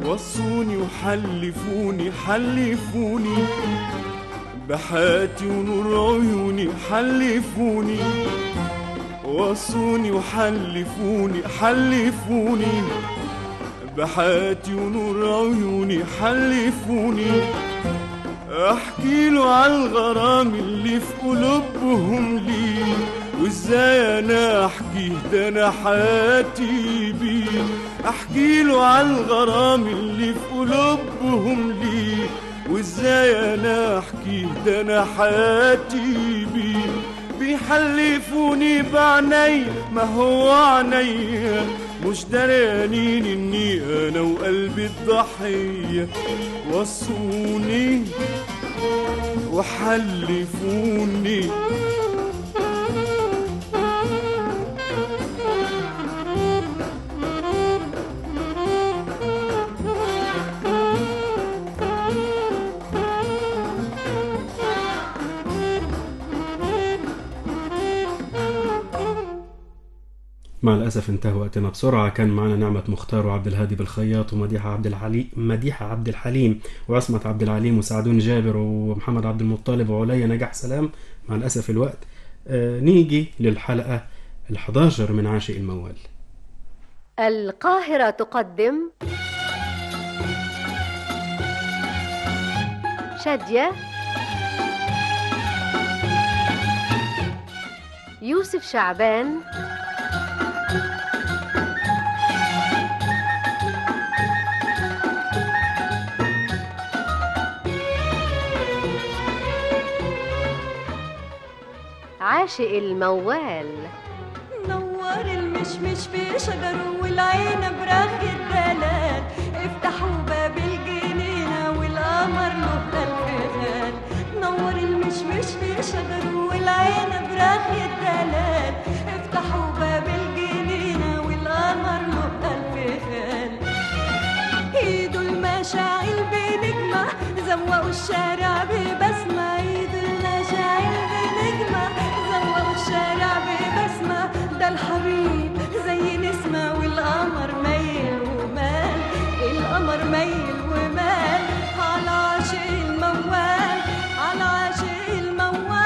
وصوني وحلفوني حلفوني بحياتي ونور عيوني حلفوني وصوني وحلفوني حلفوني بحياتي ونور عيوني حلفوني احكي له عالغرام اللي في قلوبهم لي وازاي انا احكيه ده انا حياتي بيه احكي له عالغرام اللي في قلوبهم لي وازاي انا احكيه ده انا حياتي بيه بيحلفوني بعني ما هو عينيا مش دريانين اني انا وقلبي الضحية وصوني وحلفوني مع الأسف انتهى وقتنا بسرعة. كان معنا نعمة مختار وعبد الهادي بالخياط مديحة عبد الحليم وعصمت عبد العليم وسعدون جابر ومحمد عبد المطلب وعليا نجاح سلام. مع الأسف الوقت. نيجي للحلقة 11 من عاشق الموال. القاهرة تقدم شادية، يوسف شعبان، عاشق الموال. نور المشمش في شجره والعين براغ الدلال افتحوا باب الجنينة والقمر له الفغال. نور المشمش في شجره والعين براغ الدلال افتحوا باب الجنينة والقمر له الفغال. ايدوا المشاعل بنجمة زوقوا الشارع ببسمة ايدوا المشاعل بنجمة زوقوا الشارع ببسمة. ده الحبيب زي نسمة والقمر ميل ومال القمر ميل ومال على عاشق الموال على عاشق الموال.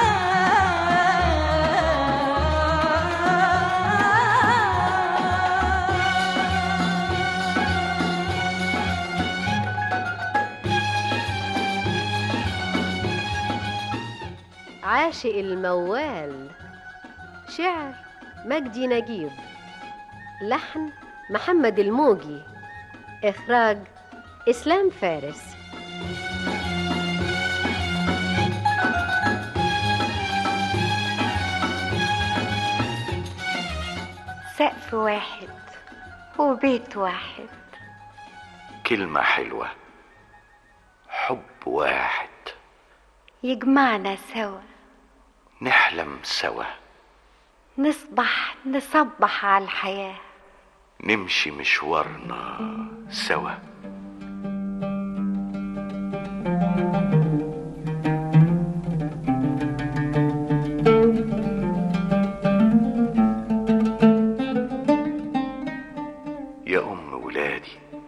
عاشق الموال، شعر مجدي نجيب، لحن محمد الموجي، إخراج إسلام فارس. سقف واحد وبيت واحد، كلمة حلوة، حب واحد يجمعنا سوا، نحلم سوا، نصبح على الحياة، نمشي مشوارنا سوا. يا أم ولادي،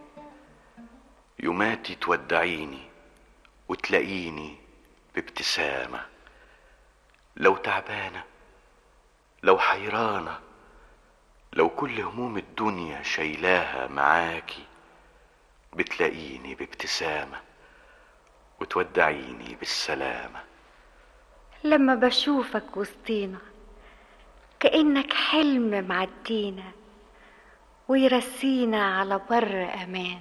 يوماتي تودعيني وتلاقيني بابتسامة، لو تعبانة لو حيرانة لو كل هموم الدنيا شايلاها معاكي بتلاقيني بابتسامة وتودعيني بالسلامة. لما بشوفك وسطينا كأنك حلم معدينا ويرسينا على بر أمان.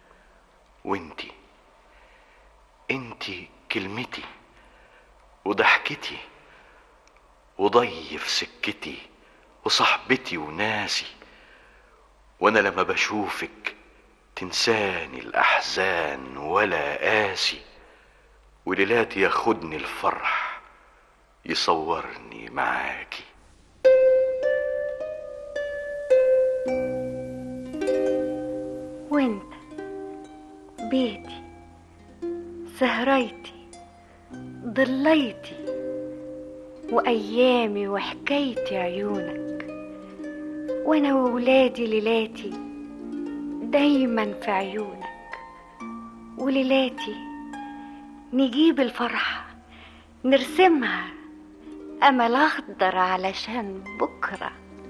انتي كلمتي وضحكتي وضي في سكتي وصحبتي وناسي، وانا لما بشوفك تنساني الاحزان ولا قاسي، وليلاتي ياخدني الفرح يصورني معاكي. وانت بيتي سهريتي ضليتي وأيامي وحكايتي عيونك، وأنا وولادي ليلاتي دايما في عيونك، وليلاتي نجيب الفرحة نرسمها أمل أخضر علشان بكرة،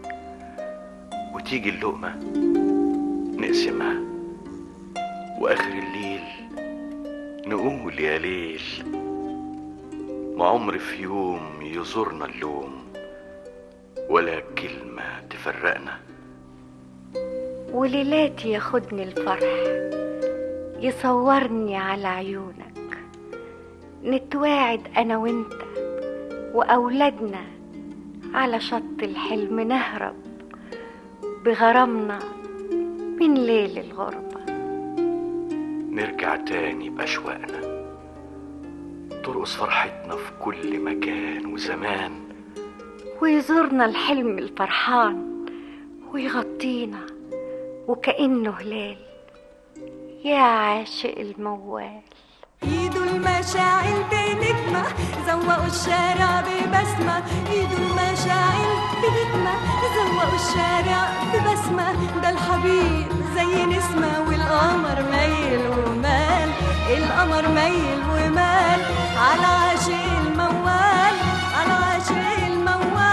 وتيجي اللقمة نقسمها، وآخر الليل نقول يا ليل، ما عمر في يوم يزورنا اللوم ولا كلمة تفرقنا. وليلاتي ياخدني الفرح يصورني على عيونك، نتواعد أنا وإنت وأولادنا على شط الحلم، نهرب بغرامنا من ليل الغربة، نرجع تاني بأشواقنا، ترقص فرحتنا في كل مكان وزمان، ويزورنا الحلم الفرحان ويغطينا وكأنه هلال. يا عاشق الموال، ايدوا المشاعل بنجمة زوقوا الشارع ببسمة، ايدوا المشاعل بنجمة زوقوا الشارع ببسمة، ده الحبيب زي نسمة والقمر ميل ومال، القمر ميل ومال على عاشق الموال، على عاشق الموال.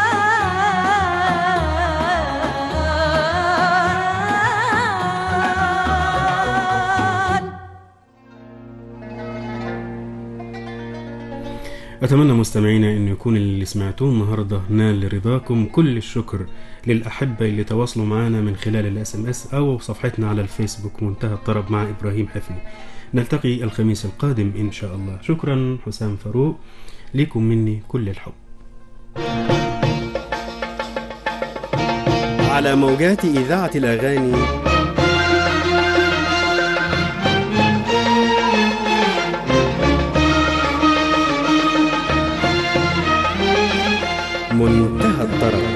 أتمنى مستمعينا أن يكون اللي سمعتوه النهاردة نال لرضاكم. كل الشكر للأحبة اللي تواصلوا معنا من خلال الSMS أو صفحتنا على الفيسبوك منتهى الطرب مع إبراهيم حفني. نلتقي الخميس القادم إن شاء الله. شكرا حسام فاروق، لكم مني كل الحب. على موجات إذاعة الأغاني منتهى الطرب.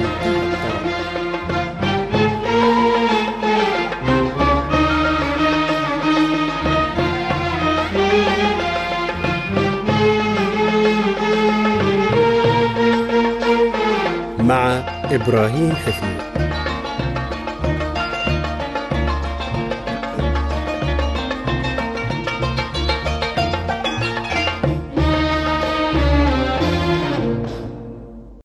مع إبراهيم حفني.